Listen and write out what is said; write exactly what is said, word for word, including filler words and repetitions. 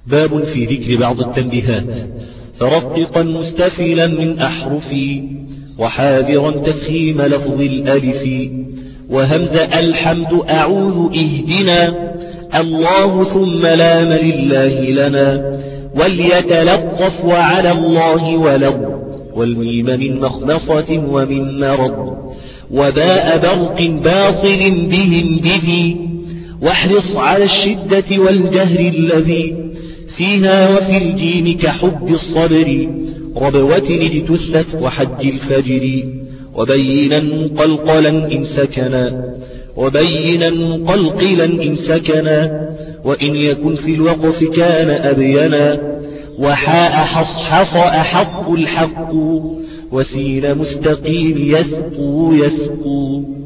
باب في ذكر بعض التنبيهات. فرققا مستفلا من أحرفي وحاذرا تفخيم لفظ الألف وهمز الحمد أعوذ اهدنا الله ثم لام لله لنا وليتلطف وعلى الله ولو والميم من مخمصة ومن مرض وباء برق باطل بهم بذي واحرص على الشدة والجهر الذي فيها وفي الجيم كحب الصبر ربوة اجتثت وحج الفجر وبينا مقلقلا إن سكنا وبينا مقلقلا إن سكنا وإن يكن في الوقف كان أبينا وحاء حصحص أحق الحق وسين مستقيم يسقو يسقو